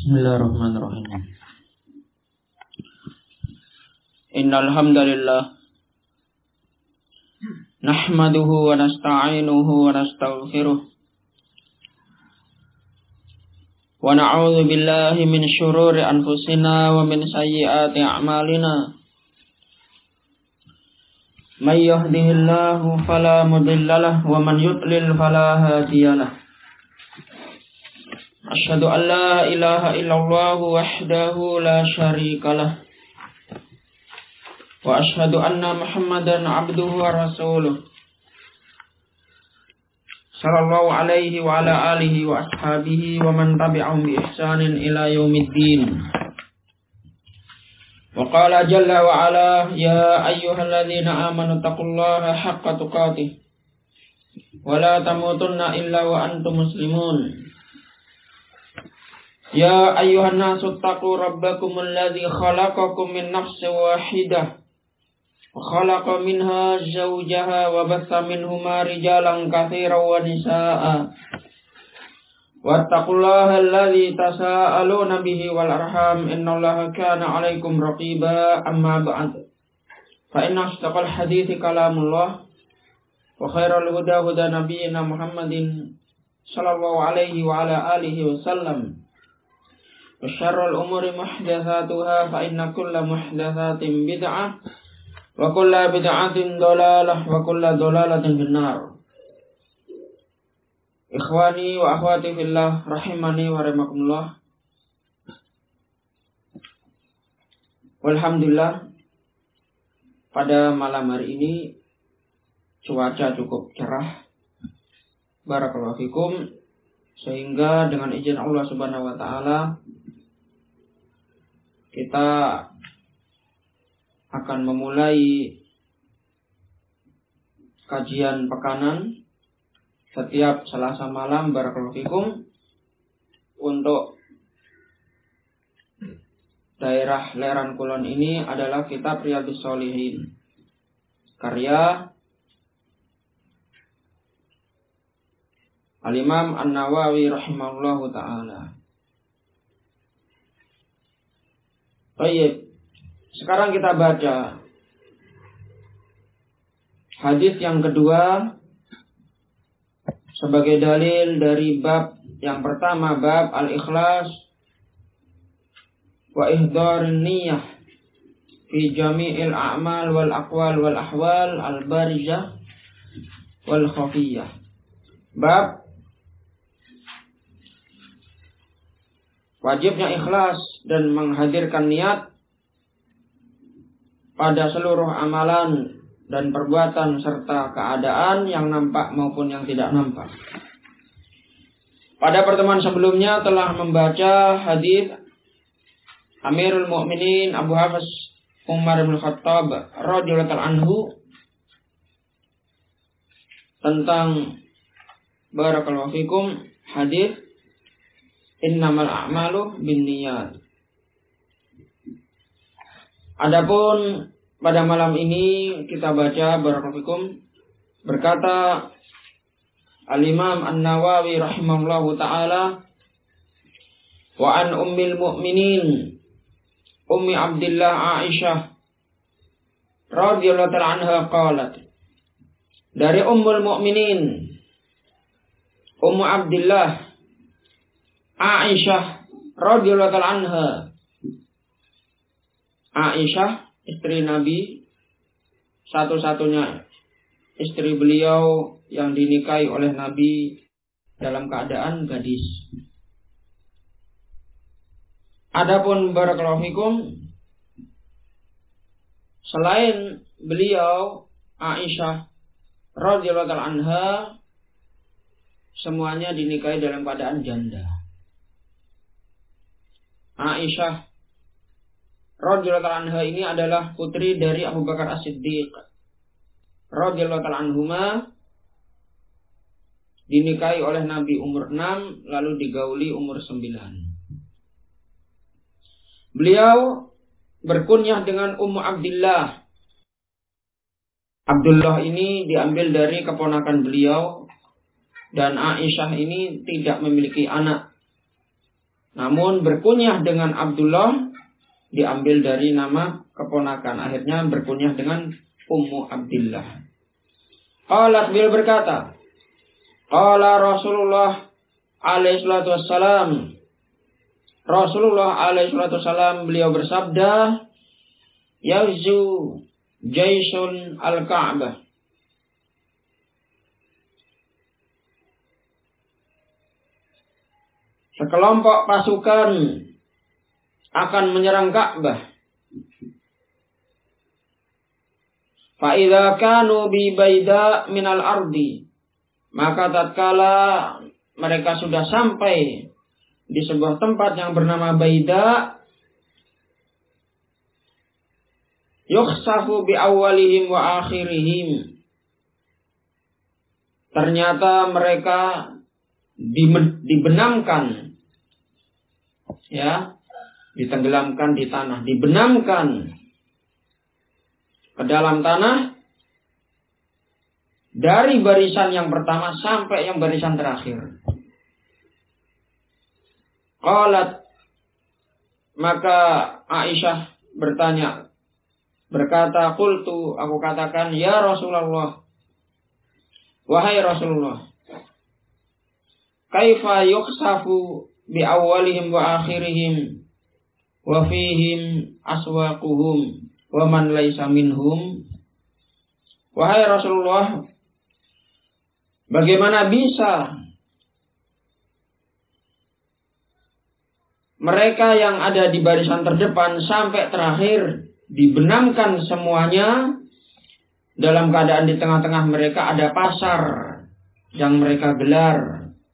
Bismillahirrahmanirrahim. Innal hamdalillah nahmaduhu wa nasta'inuhu wa nastaghfiruh wa na'udzu billahi min syururi anfusina wa min sayyiati a'malina. May yahdihillahu fala mudilla lahu wa man yudlil fala hadiyalah. Asyhadu an la ilaha illallah wahdahu la syarikalah wa asyhadu anna Muhammadan abduhu wa rasuluh sallallahu alaihi wa ala alihi wa ashabihi wa man tabi'ahum bi ihsanin ila yaumiddin. Wa qala jalla wa ala ya ayyuhalladzina amanu taqullaha haqqa tuqatih wa la tamutunna illa wa antum muslimun. Ya ayyuhan nasu taqu rabbakumul ladzi khalaqakum min nafsin wahidah wa khalaqa minha zawjaha wa bassa minhuma rijalan katsiran wa nisaa'a wattaqullaha alladzi tasaaluna bihi wal arham innallaha kana 'alaikum raqiba. Amma ba'd, fa inna asdaqal hadithi kalamullah wa khairal huda huda nabiyyina Muhammadin sallallahu alaihi wa ala alihi wasallam. Wa syarrul umuri muhdatsatuha fa inna kulla muhdatsatin bid'ah wa kulla bid'atin dhalalah wa kulla dhalalatin finnar. Ikhwani wa akhwati fillah rahimani wa rahimakumullah. Walhamdulillah, pada malam hari ini cuaca cukup cerah, barakallahu fikum, sehingga dengan izin Allah Subhanahu wa taala kita akan memulai kajian pekanan setiap Selasa malam, barakallahu fikum, untuk daerah Leran Kulon. Ini adalah kitab Riyadhus Shalihin karya Al-Imam An-Nawawi rahimahullahu ta'ala. Baik, sekarang kita baca hadis yang kedua sebagai dalil dari bab yang pertama, bab al-ikhlas wa ihdarin niyah fi jami'il a'mal wal aqwal wal ahwal al-barizah wal khafiyah. Bab wajibnya ikhlas dan menghadirkan niat pada seluruh amalan dan perbuatan serta keadaan yang nampak maupun yang tidak nampak. Pada pertemuan sebelumnya telah membaca hadis Amirul Mukminin Abu Hafs Umar bin Khattab radhiyallahu anhu tentang barakallahu fikum hadis innamal a'malu binniyat. Adapun pada malam ini kita baca barakallahu fikum, berkata Al-Imam An-Nawawi rahimahullahu ta'ala, wa an ummil mu'minin ummi Abdillah Aisyah radhiyallahu ta'ala anha qalat, dari ummul mu'minin Ummu Abdillah Aisyah radhiyallahu ta'ala anha. Aisyah istri Nabi, satu-satunya istri beliau yang dinikahi oleh Nabi dalam keadaan gadis. Adapun barakallahu fikum, selain beliau Aisyah radhiyallahu ta'ala anha, semuanya dinikahi dalam keadaan janda. Aisyah radhiyallahu ta'ala anha ini adalah putri dari Abu Bakar As-Siddiq radhiyallahu ta'ala anhuma, dinikahi oleh Nabi umur 6 lalu digauli umur 9. Beliau berkunyah dengan Ummu Abdillah. Abdullah ini diambil dari keponakan beliau, dan Aisyah ini tidak memiliki anak. Namun berkunyah dengan Abdullah diambil dari nama keponakan. Akhirnya berkunyah dengan Ummu Abdillah. Qalat, beliau berkata, qala Rasulullah alaihi salatu wassalam. Rasulullah alaihi salatu wassalam beliau bersabda, Yauzu jaisun al-Ka'bah. Sekelompok pasukan akan menyerang Ka'bah. Fa idza kanu bi baida minal ardi, maka tatkala mereka sudah sampai di sebuah tempat yang bernama Baida, yukhsafu bi awwalihim wa akhirihim. Ternyata mereka dibenamkan, ya, ditenggelamkan di tanah, dibenamkan ke dalam tanah dari barisan yang pertama sampai yang barisan terakhir. Qalat, maka Aisyah berkata, qultu, aku katakan, ya Rasulullah, wahai Rasulullah, kaifa yukhsafu bi awwalihim wa akhirihim wa fihim aswaquhum wa man laisa minhum. Wahai Rasulullah, bagaimana bisa mereka yang ada di barisan terdepan sampai terakhir dibenamkan semuanya, dalam keadaan di tengah-tengah mereka ada pasar yang mereka gelar.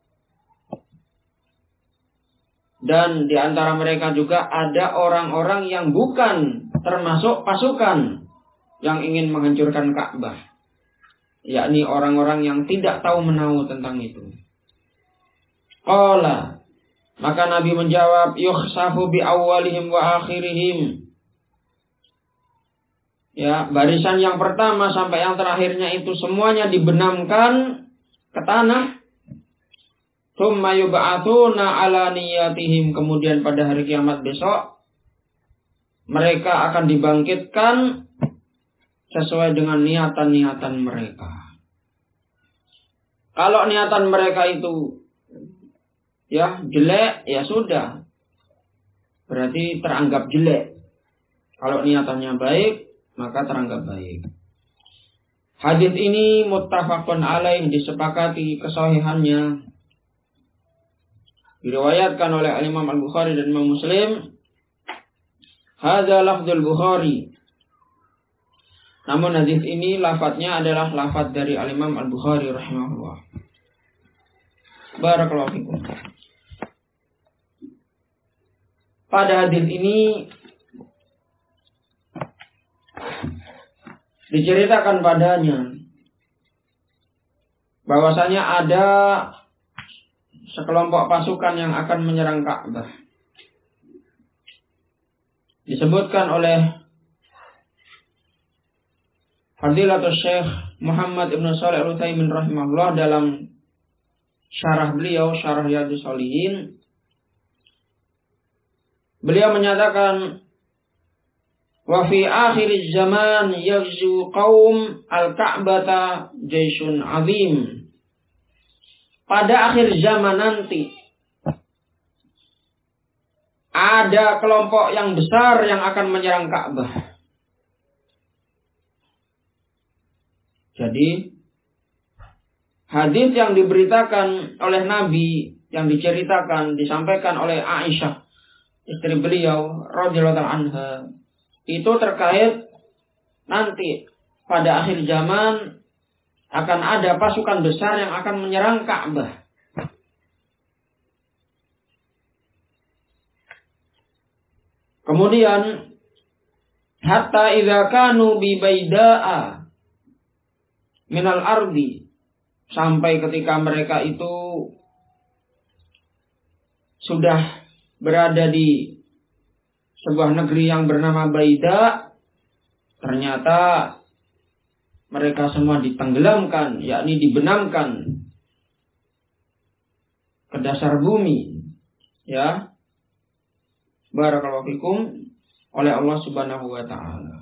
Dan di antara mereka juga ada orang-orang yang bukan termasuk pasukan yang ingin menghancurkan Ka'bah, yakni orang-orang yang tidak tahu menahu tentang itu. Qala, maka Nabi menjawab, yukhsafu bi awwalihim wa akhirihim. Ya, barisan yang pertama sampai yang terakhirnya itu semuanya dibenamkan ke tanah. Tsumma yub'atsuna ala niyatihim, kemudian pada hari kiamat besok mereka akan dibangkitkan sesuai dengan niatan-niatan mereka. Kalau niatan mereka itu ya jelek, ya sudah, berarti teranggap jelek. Kalau niatannya baik, maka teranggap baik. Hadis ini muttafaqun alaih, disepakati kesahihannya. Diriwayatkan oleh Imam Al-Bukhari dan Imam Muslim. Hadza lafdzul Bukhari. Namun hadis ini lafadznya adalah lafadz dari Imam Al-Bukhari rahimahullah. Barakallahu fikum. Pada hadis ini diceritakan padanya bahwasanya ada sekelompok pasukan yang akan menyerang Ka'bah. Disebutkan oleh Fadilatul Syekh Muhammad Ibn Shalih Al-Utsaimin rahimahullah dalam syarah beliau, Syarah Riyadhus Shalihin. Beliau menyatakan, wa fi akhir zaman yaghzu qaum al-Ka'bata jaisun azim. Pada akhir zaman nanti ada kelompok yang besar yang akan menyerang Ka'bah. Jadi hadis yang diberitakan oleh Nabi, yang diceritakan, disampaikan oleh Aisyah, istri beliau radhiyallahu anha, itu terkait nanti pada akhir zaman akan ada pasukan besar yang akan menyerang Ka'bah. Kemudian hatta idza kanu bi baida'a minal ardi, sampai ketika mereka itu sudah berada di sebuah negeri yang bernama Baida, ternyata mereka semua ditenggelamkan, yakni dibenamkan ke dasar bumi, ya, barakallahu fikum oleh Allah Subhanahu wa taala.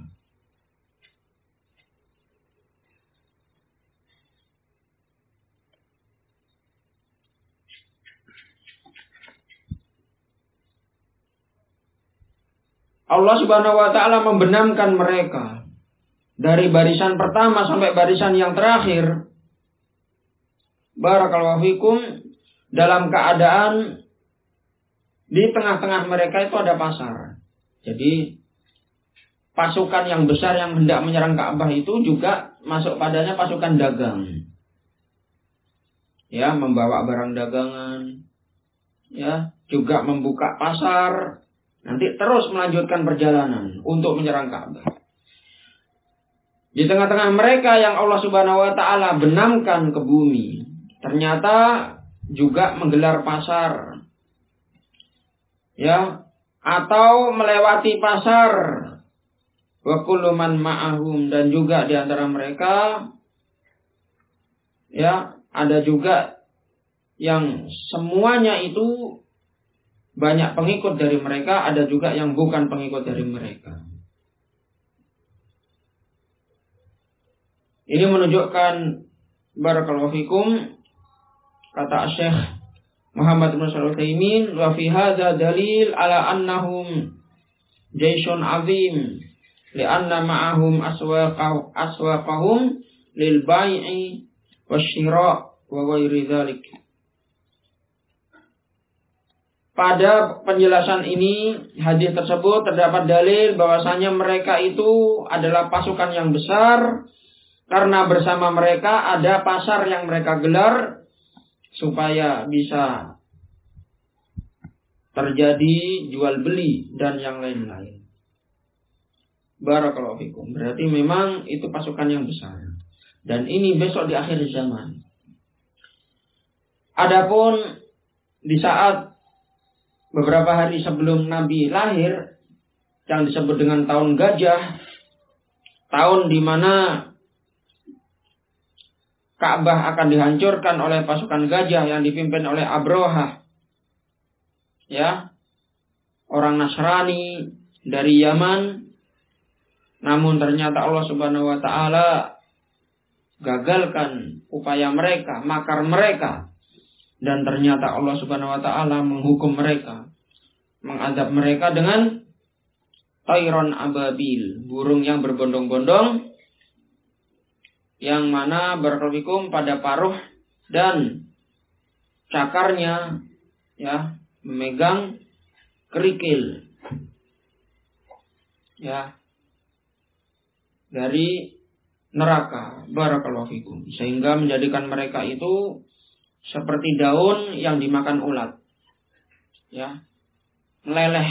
Allah Subhanahu wa taala membenamkan mereka dari barisan pertama sampai barisan yang terakhir. Barakallahu fikum, dalam keadaan di tengah-tengah mereka itu ada pasar. Jadi pasukan yang besar yang hendak menyerang Ka'bah itu juga masuk padanya pasukan dagang. Ya, membawa barang dagangan. Ya, juga membuka pasar. Nanti terus melanjutkan perjalanan untuk menyerang Ka'bah. Di tengah-tengah mereka yang Allah Subhanahu wa taala benamkan ke bumi, ternyata juga menggelar pasar. Ya, atau melewati pasar. Wa kullu man ma'ahum, dan juga di antara mereka ya, ada juga yang semuanya itu banyak pengikut dari mereka, ada juga yang bukan pengikut dari mereka. Ini menunjukkan barakallahu fikum, kata Syekh Muhammad bin Shalih Al-Utsaimin, wa fi hadza dalil ala annahum jaisun azim li'anna ma'ahum aswaqahum lil bai'i wasyira' wa ghairi dzalik. Pada penjelasan ini, hadis tersebut terdapat dalil bahwasanya mereka itu adalah pasukan yang besar, karena bersama mereka ada pasar yang mereka gelar supaya bisa terjadi jual beli dan yang lain-lain. Barakallahu fikum. Berarti memang itu pasukan yang besar. Dan ini besok di akhir zaman. Adapun di saat beberapa hari sebelum Nabi lahir, yang disebut dengan tahun gajah, tahun di mana Ka'bah akan dihancurkan oleh pasukan gajah yang dipimpin oleh Abrahah. Ya, orang Nasrani dari Yaman. Namun ternyata Allah Subhanahu wa taala gagalkan upaya mereka, makar mereka. Dan ternyata Allah Subhanahu wa taala menghukum mereka, mengadab mereka dengan tayron ababil, burung yang berbondong-bondong, yang mana barakallahu pada paruh dan cakarnya ya memegang kerikil ya dari neraka, barakallahu fikum, sehingga menjadikan mereka itu seperti daun yang dimakan ulat, ya, meleleh.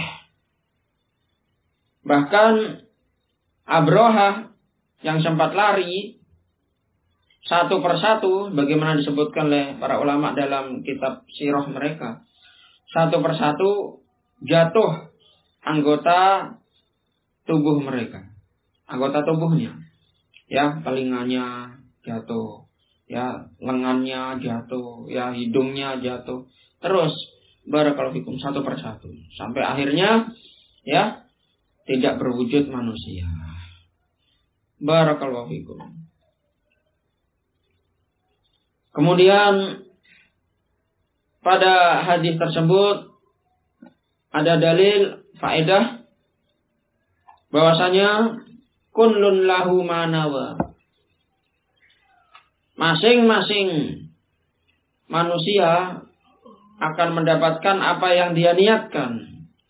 Bahkan Abrahah yang sempat lari satu persatu, bagaimana disebutkan oleh para ulama dalam kitab sirah mereka, satu persatu jatuh anggota tubuh mereka, anggota tubuhnya, ya, telinganya jatuh, ya, lengannya jatuh, ya, hidungnya jatuh, terus barakallahu fikum satu persatu sampai akhirnya ya tidak berwujud manusia. Barakallahu fikum. Kemudian pada hadis tersebut ada dalil faedah bahwasanya kullun lahu manawa. Masing-masing manusia akan mendapatkan apa yang dia niatkan.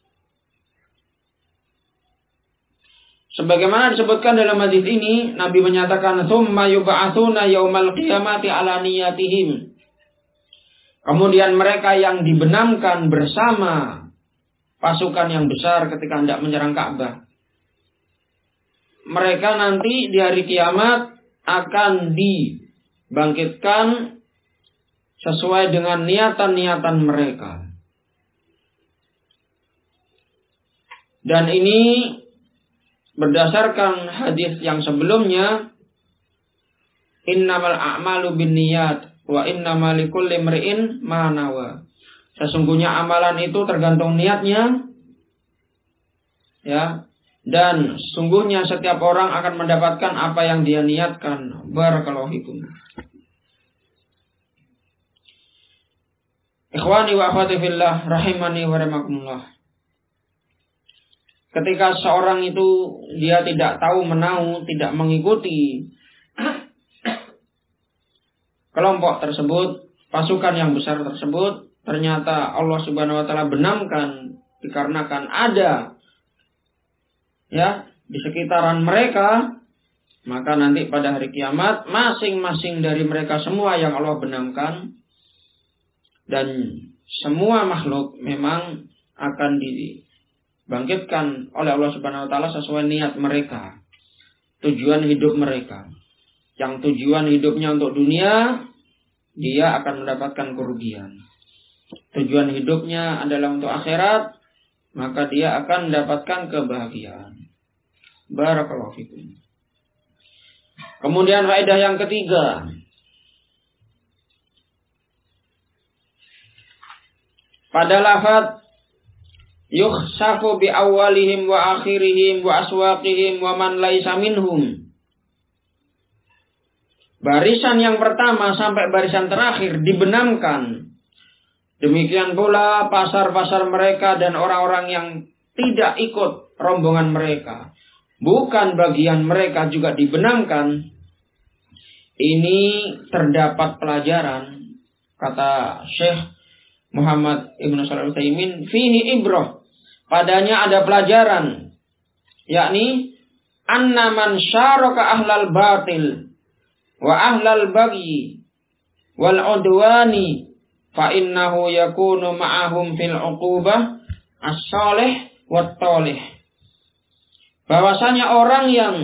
Sebagaimana disebutkan dalam hadis ini, Nabi menyatakan, "Tsumma yub'atsuna yaumal qiyamati ala niyatihim." Kemudian mereka yang dibenamkan bersama pasukan yang besar ketika hendak menyerang Ka'bah, mereka nanti di hari kiamat akan dibangkitkan sesuai dengan niatan-niatan mereka. Dan ini berdasarkan hadis yang sebelumnya, innamal a'malu binniyat wa innamal likulli imri'in ma nawa. Sesungguhnya amalan itu tergantung niatnya, Ya, dan sungguhnya setiap orang akan mendapatkan apa yang dia niatkan. Barakallahu fikum. Ikhwani wa akhwati fillah rahimani wa rahimakumullah. Ketika seorang itu dia tidak tahu menau, tidak mengikuti kelompok tersebut, pasukan yang besar tersebut, ternyata Allah Subhanahu wa taala benamkan dikarenakan ada ya di sekitaran mereka, maka nanti pada hari kiamat masing-masing dari mereka semua yang Allah benamkan dan semua makhluk memang akan dibangkitkan oleh Allah Subhanahu wa taala sesuai niat mereka, tujuan hidup mereka. Yang tujuan hidupnya untuk dunia, dia akan mendapatkan kerugian. Tujuan hidupnya adalah untuk akhirat, maka dia akan mendapatkan kebahagiaan. Barakallahu fikum. Kemudian faedah yang ketiga, pada lafaz yukhsafu bi awwalihim wa akhirihim wa aswaqihim wa man laisa minhum. Barisan yang pertama sampai barisan terakhir dibenamkan. Demikian pula pasar-pasar mereka dan orang-orang yang tidak ikut rombongan mereka. Bukan bagian mereka juga dibenamkan. Ini terdapat pelajaran, kata Syekh Muhammad Ibn Shalih Al-Utsaimin, fihi ibrah. Padanya ada pelajaran. Yakni, anna man syaraka ahlal batil wa ahlal bagyi wal udwani fa innahu yakunu ma'ahum fil uqubah as-salih wat talih. Bahwasanya orang yang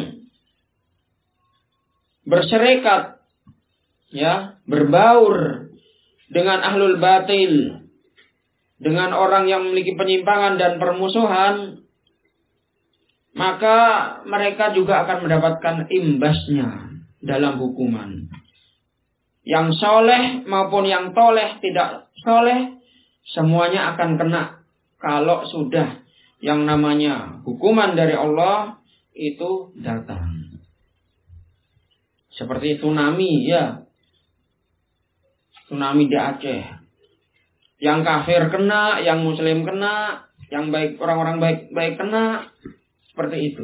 berserikat ya, berbaur dengan ahlul batil, dengan orang yang memiliki penyimpangan dan permusuhan, maka mereka juga akan mendapatkan imbasnya dalam hukuman. Yang soleh maupun yang toleh tidak soleh, semuanya akan kena kalau sudah yang namanya hukuman dari Allah itu datang. Seperti tsunami ya. Tsunami di Aceh. Yang kafir kena, yang muslim kena, yang baik orang-orang baik kena, seperti itu.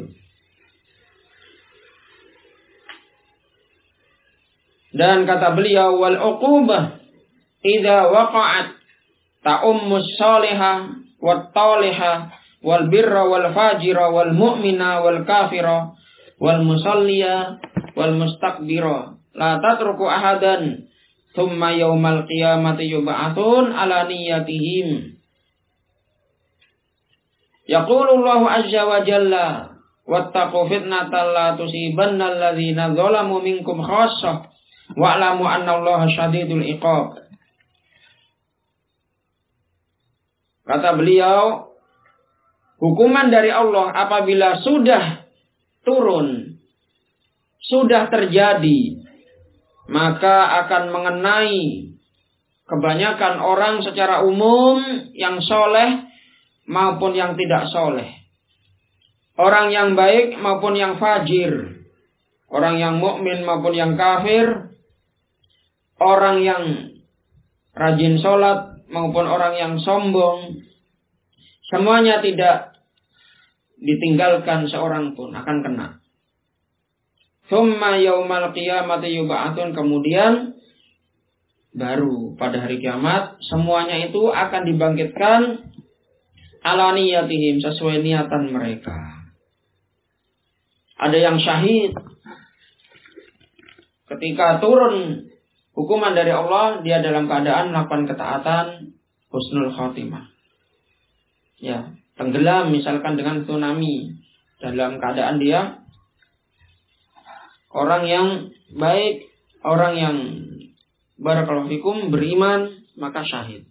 Dan kata beliau, wal uqubah idza waqa'at ta'ummus salihah wat talihah wal birra wal fajira wal mu'mina wal kafira wal musalliya wal mustakbira la tatruku ahadan thumma yaumal qiyamati yub'atsun ala niyyatihim. Yaqulu Allahu azza wa jalla wattaqu fitnatan la tusibanna alladhina zalamu minkum khassah wa'lamu anna Allaha syadidul iqab. Kata beliau, hukuman dari Allah apabila sudah turun, sudah terjadi, maka akan mengenai kebanyakan orang secara umum, yang soleh maupun yang tidak soleh, orang yang baik maupun yang fajir, orang yang mukmin maupun yang kafir, orang yang rajin sholat maupun orang yang sombong, semuanya tidak ditinggalkan seorang pun akan kena. Tsumma yaumal qiyamati yub'atsun, kemudian baru pada hari kiamat semuanya itu akan dibangkitkan ala niyatihim, sesuai niatan mereka. Ada yang syahid ketika turun hukuman dari Allah, dia dalam keadaan melakukan ketaatan, husnul khotimah. Ya, tenggelam misalkan dengan tsunami, dalam keadaan dia orang yang baik, orang yang barakallahu fikum beriman, maka syahid.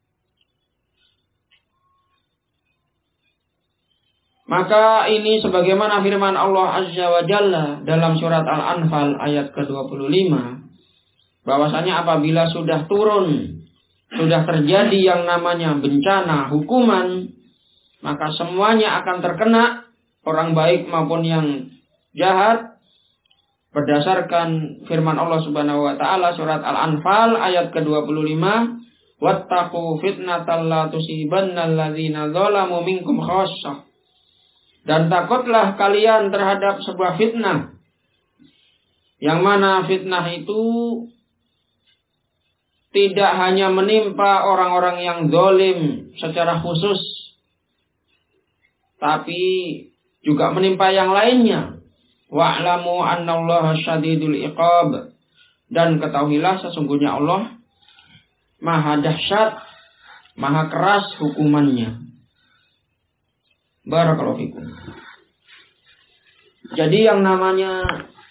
Maka ini sebagaimana firman Allah Azza wa Jalla dalam surat Al-Anfal ayat ke-25, bahwasanya apabila sudah turun, sudah terjadi yang namanya bencana, hukuman, maka semuanya akan terkena, orang baik maupun yang jahat, berdasarkan firman Allah Subhanahu wa taala surat Al-Anfal ayat ke-25, wattaqu fitnatan la tusibanna alladzina zalamu minkum khassah. Dan takutlah kalian terhadap sebuah fitnah, yang mana fitnah itu tidak hanya menimpa orang-orang yang zalim secara khusus, tapi juga menimpa yang lainnya. Wa'lamu annallaha syadidul iqab. Dan ketahuilah sesungguhnya Allah maha dahsyat, maha keras hukumannya. Barakallahu fikum. Jadi yang namanya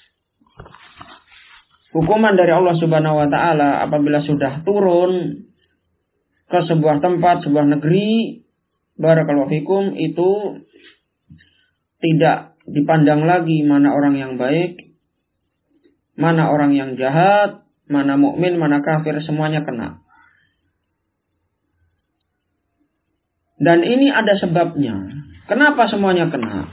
hukuman dari Allah Subhanahu wa taala apabila sudah turun ke sebuah tempat, sebuah negeri, barakallahu fikum, itu tidak dipandang lagi mana orang yang baik, mana orang yang jahat, mana mukmin, mana kafir, semuanya kena. Dan ini ada sebabnya. Kenapa semuanya kena?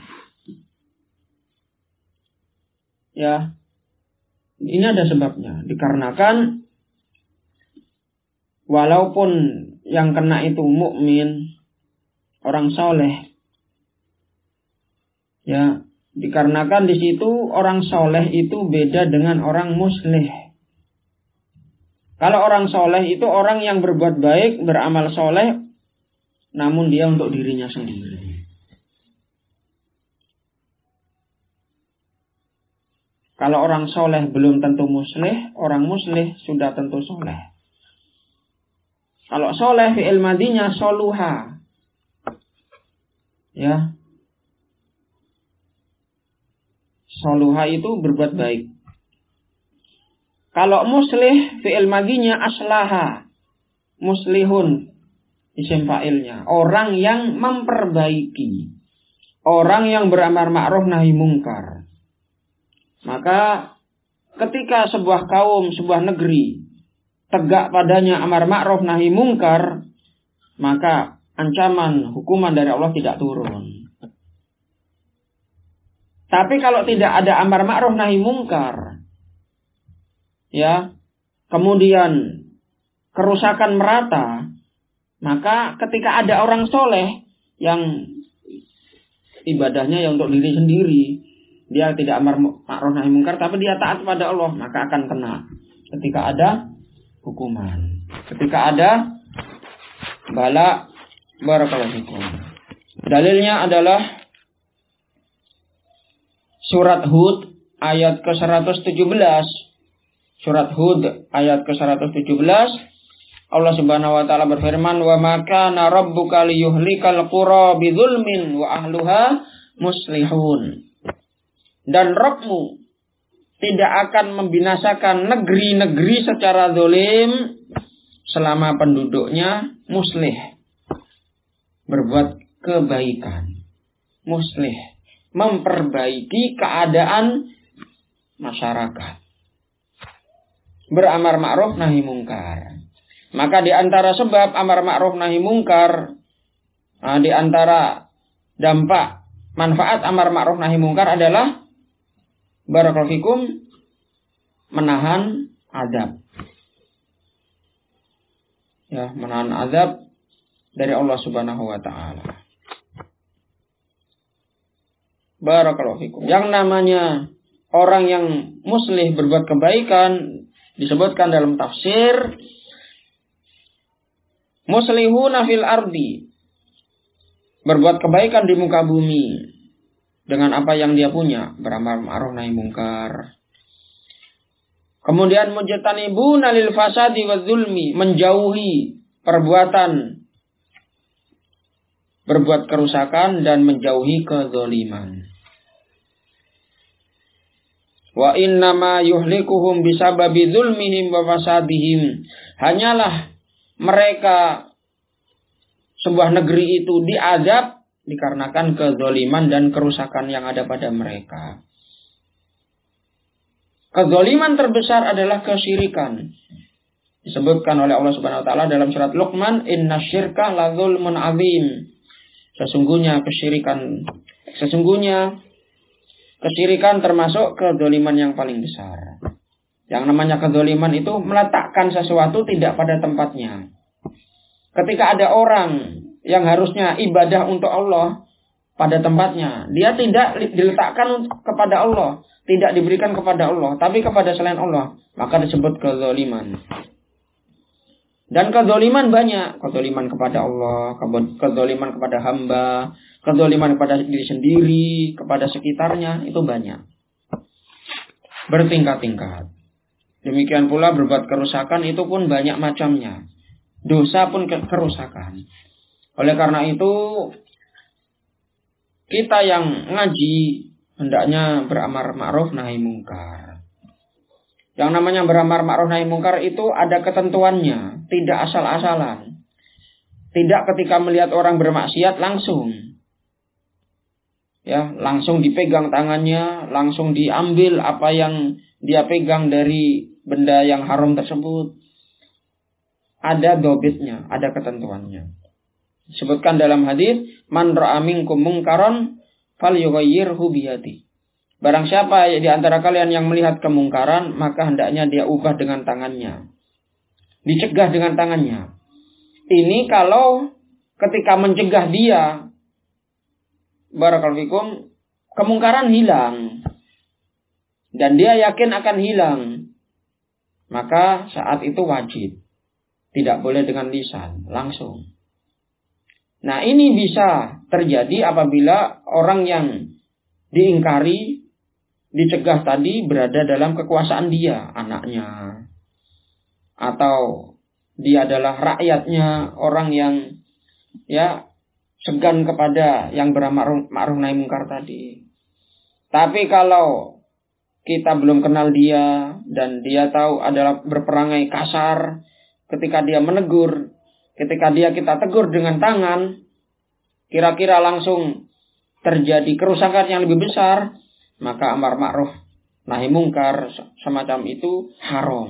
Ya, ini ada sebabnya. Dikarenakan walaupun yang kena itu mukmin, orang soleh, ya, dikarenakan di situ orang soleh itu beda dengan orang muslih. Kalau orang soleh itu orang yang berbuat baik, beramal soleh, namun dia untuk dirinya sendiri. Kalau orang soleh belum tentu muslih, orang muslih sudah tentu soleh. Kalau soleh fi'il madinya soluha, ya, soluha itu berbuat baik. Kalau muslih fi'il madinya aslaha, muslihun isim fa'ilnya, orang yang memperbaiki, orang yang beramar ma'ruf nahi mungkar. Maka ketika sebuah kaum, sebuah negeri tegak padanya amar ma'ruf nahi mungkar, maka ancaman hukuman dari Allah tidak turun. Tapi kalau tidak ada amar ma'ruf nahi mungkar, ya, kemudian kerusakan merata, maka ketika ada orang soleh yang ibadahnya yang untuk diri sendiri, dia tidak amar ma'ruf nahi mungkar, tapi dia taat pada Allah, maka akan kena ketika ada hukuman, ketika ada bala. Barakallahu fikum. Dalilnya adalah surat Hud ayat ke-117. Surat Hud ayat ke-117. Allah Subhanahu wa taala berfirman, "Wa ma kana rabbuka liyuhlikal qura bidzulmin wa ahluha muslihun." Dan Rabbmu tidak akan membinasakan negeri-negeri secara zalim selama penduduknya muslih, berbuat kebaikan. Muslih, memperbaiki keadaan masyarakat, beramar ma'ruf nahi mungkar. Maka di antara sebab amar ma'ruf nahi mungkar, di antara dampak manfaat amar ma'ruf nahi mungkar adalah barakallahu fikum, menahan azab. Ya, menahan azab dari Allah Subhanahu wa taala. Barakallahu fikum. Yang namanya orang yang muslih berbuat kebaikan disebutkan dalam tafsir, muslihuna fil ardi, berbuat kebaikan di muka bumi dengan apa yang dia punya, beramar ma'ruf nahi mungkar. Kemudian mujtanibuna lil fasadi wadzulmi, menjauhi perbuatan berbuat kerusakan dan menjauhi kezaliman. Wa innama yuhlikuhum bisababi dzulmihim wa fasadihim. Hanyalah mereka, sebuah negeri itu diazab dikarenakan kezaliman dan kerusakan yang ada pada mereka. Kezaliman terbesar adalah kesyirikan. Disebutkan oleh Allah Subhanahu wa taala dalam surat Luqman, "Innasyirka la dzulmun 'adzim." Sesungguhnya kesyirikan termasuk kedzaliman yang paling besar. Yang namanya kedzaliman itu meletakkan sesuatu tidak pada tempatnya. Ketika ada orang yang harusnya ibadah untuk Allah pada tempatnya, dia tidak diletakkan kepada Allah, tidak diberikan kepada Allah, tapi kepada selain Allah, maka disebut kedzaliman. Dan kedzaliman banyak, kedzaliman kepada Allah, kedzaliman kepada hamba, kedzaliman kepada diri sendiri, kepada sekitarnya, itu banyak. Bertingkat-tingkat. Demikian pula berbuat kerusakan itu pun banyak macamnya. Dosa pun kerusakan. Oleh karena itu, kita yang ngaji hendaknya beramar ma'ruf nahi mungkar. Yang namanya beramar ma'ruf nahi mungkar itu ada ketentuannya, tidak asal-asalan. Tidak ketika melihat orang bermaksiat langsung. Ya, langsung dipegang tangannya, langsung diambil apa yang dia pegang dari benda yang haram tersebut. Ada dobitnya, ada ketentuannya. Disebutkan dalam hadis, man ra'a minkum mungkaran falyughayyirhu biyadihi. Barang siapa di antara kalian yang melihat kemungkaran, maka hendaknya dia ubah dengan tangannya. Dicegah dengan tangannya. Ini kalau ketika mencegah dia, barakallahu fikum, kemungkaran hilang. Dan dia yakin akan hilang. Maka saat itu wajib. Tidak boleh dengan lisan, langsung. Nah, ini bisa terjadi apabila orang yang diingkari, dicegah tadi berada dalam kekuasaan dia, anaknya. Atau dia adalah rakyatnya, orang yang segan kepada yang beramar ma'ruf nahi mungkar tadi. Tapi kalau kita belum kenal dia dan dia tahu adalah berperangai kasar, ketika dia menegur, ketika kita tegur dengan tangan, kira-kira langsung terjadi kerusakan yang lebih besar, maka amar ma'ruf nahi mungkar semacam itu haram.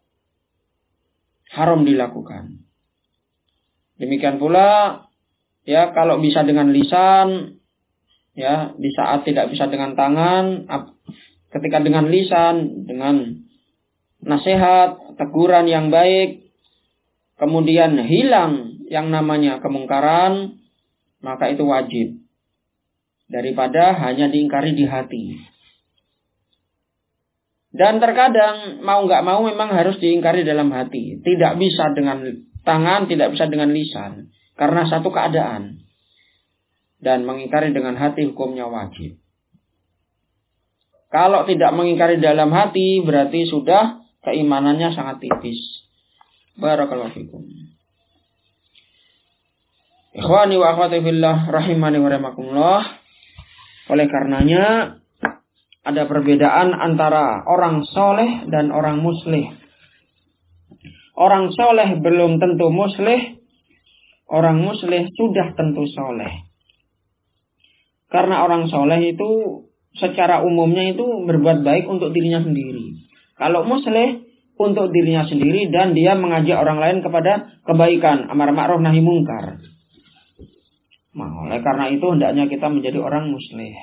Haram dilakukan. Demikian pula kalau bisa dengan lisan, di saat tidak bisa dengan tangan, ketika dengan lisan, dengan nasihat, teguran yang baik, kemudian hilang yang namanya kemungkaran, maka itu wajib. Daripada hanya diingkari di hati. Dan terkadang mau nggak mau memang harus diingkari dalam hati. Tidak bisa dengan tangan, tidak bisa dengan lisan. Karena satu keadaan. Dan mengingkari dengan hati hukumnya wajib. Kalau tidak mengingkari dalam hati, berarti sudah keimanannya sangat tipis. Barakallahu fikum. Ikhwani wa akhwati fillah rahimani wa rahimakumullah. Oleh karenanya ada perbedaan antara orang soleh dan orang muslih. Orang soleh belum tentu muslih. Orang muslih sudah tentu soleh. Karena orang soleh itu secara umumnya itu berbuat baik untuk dirinya sendiri. Kalau muslih untuk dirinya sendiri dan dia mengajak orang lain kepada kebaikan, amar ma'ruf nahi mungkar. Oleh karena itu hendaknya kita menjadi orang muslih.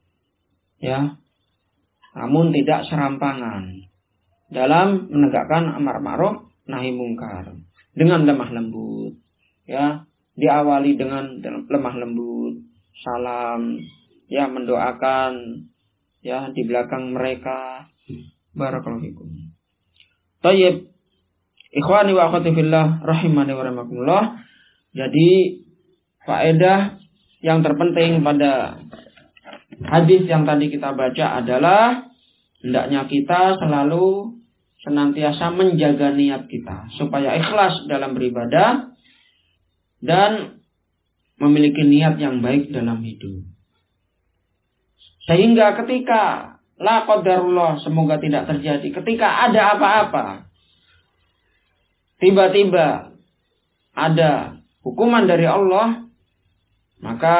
Namun tidak serampangan dalam menegakkan amar ma'ruf nahi mungkar dengan lemah lembut. Diawali dengan lemah lembut, salam, mendoakan, di belakang mereka. Barakallahu fikum. Tayyib. Ikhwani wa akhwati fillah rahimani wa rahimakumullah. Jadi faedah yang terpenting pada hadis yang tadi kita baca adalah hendaknya kita selalu senantiasa menjaga niat kita supaya ikhlas dalam beribadah dan memiliki niat yang baik dalam hidup. Sehingga ketika la qadarullah, semoga tidak terjadi, ketika ada apa-apa, tiba-tiba ada hukuman dari Allah, maka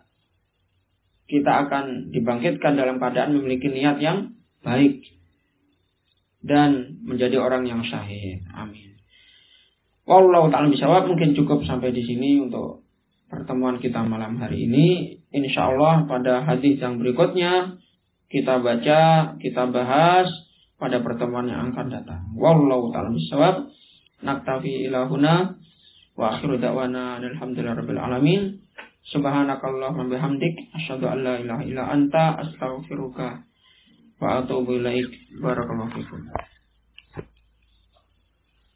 kita akan dibangkitkan dalam keadaan memiliki niat yang baik dan menjadi orang yang syahid. Amin. Wallahu ta'ala bisawab. Mungkin cukup sampai di sini untuk pertemuan kita malam hari ini. Insyaallah pada hadis yang berikutnya kita baca, kita bahas pada pertemuan yang akan datang. Wallahu ta'ala bishawab. Naktafi ilahuna wa akhiru da'wana alhamdulillahirabbil alamin. Subhanakallahumma bihamdik asyhadu an la ilaha illa anta astaghfiruka wa atubu ilaik. Barakallahu fikum.